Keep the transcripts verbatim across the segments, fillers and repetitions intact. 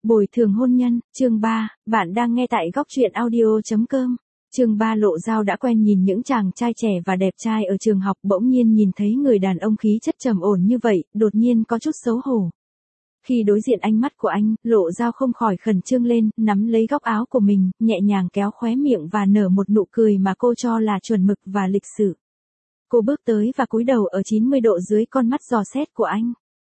Bồi thường hôn nhân, chương ba, bạn đang nghe tại góc truyện audio chấm com. Chương ba Lộ Dao đã quen nhìn những chàng trai trẻ và đẹp trai ở trường học, bỗng nhiên nhìn thấy người đàn ông khí chất trầm ổn như vậy, đột nhiên có chút xấu hổ. Khi đối diện ánh mắt của anh, Lộ Dao không khỏi khẩn trương lên, nắm lấy góc áo của mình, nhẹ nhàng kéo khóe miệng và nở một nụ cười mà cô cho là chuẩn mực và lịch sự. Cô bước tới và cúi đầu ở chín mươi độ dưới con mắt dò xét của anh.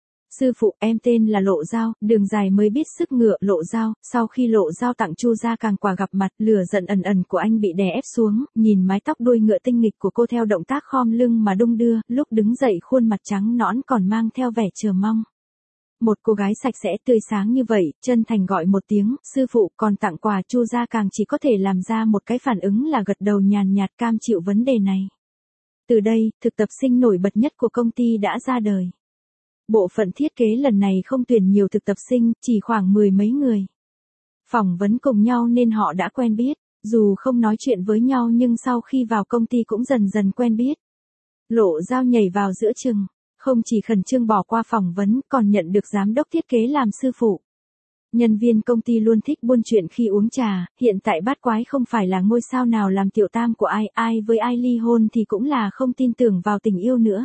Sư phụ, em tên là Lộ Dao, đường dài mới biết sức ngựa. Lộ Dao, sau khi Lộ Dao tặng Chu Gia Càng quà gặp mặt, lửa giận ẩn ẩn của anh bị đè ép xuống, nhìn mái tóc đuôi ngựa tinh nghịch của cô theo động tác khom lưng mà đung đưa, lúc đứng dậy khuôn mặt trắng nõn còn mang theo vẻ chờ mong. Một cô gái sạch sẽ tươi sáng như vậy, chân thành gọi một tiếng, sư phụ, còn tặng quà. Chu Gia Càng chỉ có thể làm ra một cái phản ứng là gật đầu nhàn nhạt cam chịu vấn đề này. Từ đây, thực tập sinh nổi bật nhất của công ty đã ra đời. Bộ phận thiết kế lần này không tuyển nhiều thực tập sinh, chỉ khoảng mười mấy người. Phỏng vấn cùng nhau nên họ đã quen biết, dù không nói chuyện với nhau nhưng sau khi vào công ty cũng dần dần quen biết. Lộ Dao nhảy vào giữa chừng, không chỉ khẩn trương bỏ qua phỏng vấn còn nhận được giám đốc thiết kế làm sư phụ. Nhân viên công ty luôn thích buôn chuyện khi uống trà, hiện tại Bát Quái không phải là ngôi sao nào làm tiểu tam của ai, ai với ai ly hôn thì cũng là không tin tưởng vào tình yêu nữa.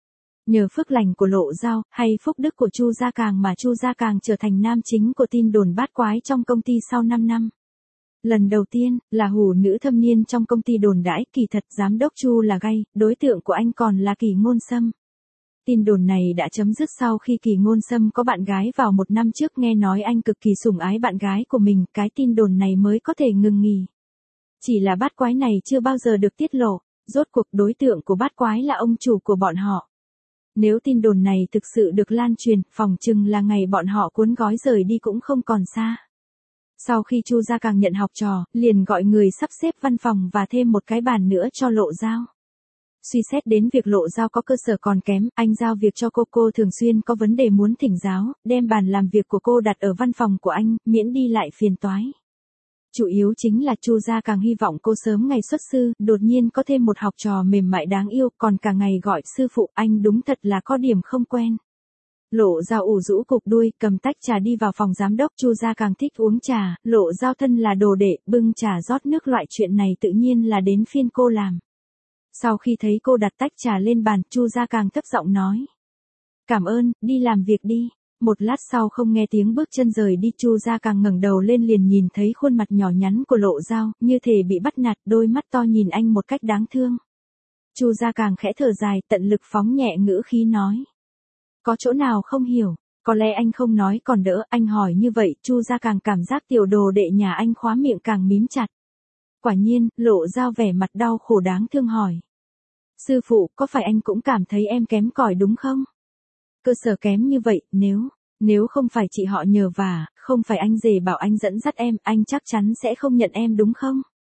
Nhờ phước lành của Lộ Dao, hay phúc đức của Chu Gia Càng mà Chu Gia Càng trở thành nam chính của tin đồn Bát Quái trong công ty sau năm năm. Lần đầu tiên, là hủ nữ thâm niên trong công ty đồn đãi, kỳ thật giám đốc Chu là gay, đối tượng của anh còn là Kỳ Ngôn Sâm. Tin đồn này đã chấm dứt sau khi Kỳ Ngôn Sâm có bạn gái vào một năm trước, nghe nói anh cực kỳ sủng ái bạn gái của mình, cái tin đồn này mới có thể ngừng nghỉ. Chỉ là Bát Quái này chưa bao giờ được tiết lộ, rốt cuộc đối tượng của Bát Quái là ông chủ của bọn họ. Nếu tin đồn này thực sự được lan truyền, phòng chừng là ngày bọn họ cuốn gói rời đi cũng không còn xa. Sau khi Chu Gia Càng nhận học trò, liền gọi người sắp xếp văn phòng và thêm một cái bàn nữa cho Lộ Dao. Suy xét đến việc Lộ Dao có cơ sở còn kém, anh giao việc cho cô cô thường xuyên có vấn đề muốn thỉnh giáo, đem bàn làm việc của cô đặt ở văn phòng của anh, miễn đi lại phiền toái. Chủ yếu chính là Chu Gia Càng hy vọng cô sớm ngày xuất sư, đột nhiên có thêm một học trò mềm mại đáng yêu, còn cả ngày gọi sư phụ, anh đúng thật là có điểm không quen. Lộ Dao ủ rũ cục đuôi, cầm tách trà đi vào phòng giám đốc. Chu Gia Càng thích uống trà, Lộ Dao thân là đồ đệ, bưng trà rót nước, loại chuyện này tự nhiên là đến phiên cô làm. Sau khi thấy cô đặt tách trà lên bàn, Chu Gia Càng thấp giọng nói: "Cảm ơn, đi làm việc đi." Một lát sau không nghe tiếng bước chân rời đi, Chu Gia Càng ngẩng đầu lên liền nhìn thấy khuôn mặt nhỏ nhắn của Lộ Dao, như thể bị bắt nạt, đôi mắt to nhìn anh một cách đáng thương. Chu Gia Càng khẽ thở dài, tận lực phóng nhẹ ngữ khí nói: "Có chỗ nào không hiểu, có lẽ anh không nói còn đỡ." Anh hỏi như vậy, Chu Gia Càng cảm giác tiểu đồ đệ nhà anh khóa miệng càng mím chặt. Quả nhiên, Lộ Dao vẻ mặt đau khổ đáng thương hỏi: "Sư phụ, có phải anh cũng cảm thấy em kém cỏi đúng không? Cơ sở kém như vậy, nếu, nếu không phải chị họ nhờ vả, không phải anh rể bảo anh dẫn dắt em, anh chắc chắn sẽ không nhận em đúng không?"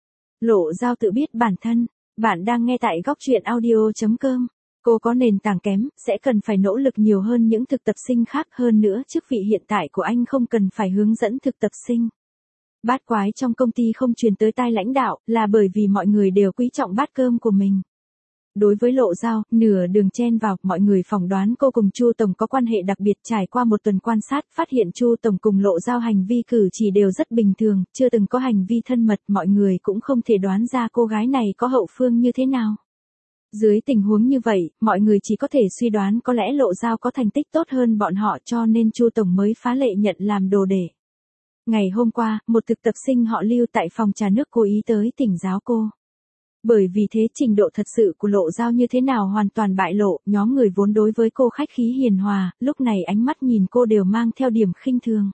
Lộ Dao tự biết bản thân, bạn đang nghe tại góc truyện audio chấm com. Cô có nền tảng kém, sẽ cần phải nỗ lực nhiều hơn những thực tập sinh khác, hơn nữa chức vị hiện tại của anh không cần phải hướng dẫn thực tập sinh. Bát Quái trong công ty không truyền tới tai lãnh đạo, là bởi vì mọi người đều quý trọng bát cơm của mình. Đối với Lộ Dao, nửa đường chen vào, mọi người phỏng đoán cô cùng Chu Tổng có quan hệ đặc biệt. Trải qua một tuần quan sát, phát hiện Chu Tổng cùng Lộ Dao hành vi cử chỉ đều rất bình thường, chưa từng có hành vi thân mật, mọi người cũng không thể đoán ra cô gái này có hậu phương như thế nào. Dưới tình huống như vậy, mọi người chỉ có thể suy đoán có lẽ Lộ Dao có thành tích tốt hơn bọn họ, cho nên Chu Tổng mới phá lệ nhận làm đồ đệ. Ngày hôm qua, một thực tập sinh họ Lưu tại phòng trà nước cố ý tới thỉnh giáo cô. Bởi vì thế trình độ thật sự của Lộ Dao như thế nào hoàn toàn bại lộ, nhóm người vốn đối với cô khách khí hiền hòa, lúc này ánh mắt nhìn cô đều mang theo điểm khinh thường.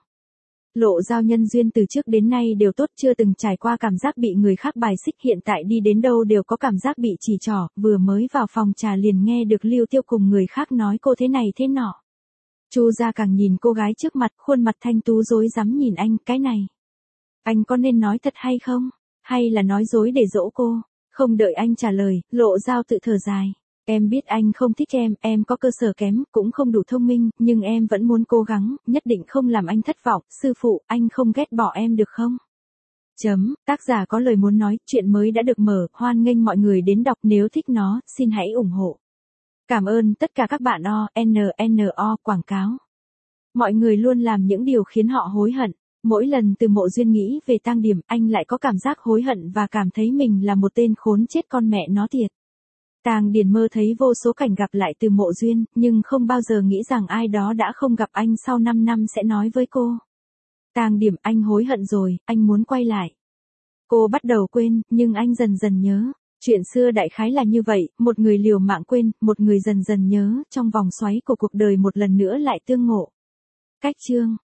Lộ Dao nhân duyên từ trước đến nay đều tốt, chưa từng trải qua cảm giác bị người khác bài xích, hiện tại đi đến đâu đều có cảm giác bị chỉ trỏ, vừa mới vào phòng trà liền nghe được Lưu Tiêu cùng người khác nói cô thế này thế nọ. Chu Gia Càng nhìn cô gái trước mặt, khuôn mặt thanh tú rối rắm nhìn anh, cái này, anh có nên nói thật hay không, hay là nói dối để dỗ cô? Không đợi anh trả lời, Lộ Dao tự thở dài: "Em biết anh không thích em, em có cơ sở kém, cũng không đủ thông minh, nhưng em vẫn muốn cố gắng, nhất định không làm anh thất vọng. Sư phụ, anh không ghét bỏ em được không?" Chấm, tác giả có lời muốn nói, chuyện mới đã được mở, hoan nghênh mọi người đến đọc, nếu thích nó, xin hãy ủng hộ. Cảm ơn tất cả các bạn o, n n o, quảng cáo. Mọi người luôn làm những điều khiến họ hối hận. Mỗi lần Từ Mộ Duyên nghĩ về Tang Điểm, anh lại có cảm giác hối hận và cảm thấy mình là một tên khốn chết con mẹ nó thiệt. Tang Điền mơ thấy vô số cảnh gặp lại Từ Mộ Duyên, nhưng không bao giờ nghĩ rằng ai đó đã không gặp anh sau năm năm sẽ nói với cô. Tang Điểm, anh hối hận rồi, anh muốn quay lại. Cô bắt đầu quên, nhưng anh dần dần nhớ. Chuyện xưa đại khái là như vậy, một người liều mạng quên, một người dần dần nhớ, trong vòng xoáy của cuộc đời một lần nữa lại tương ngộ. Cách chương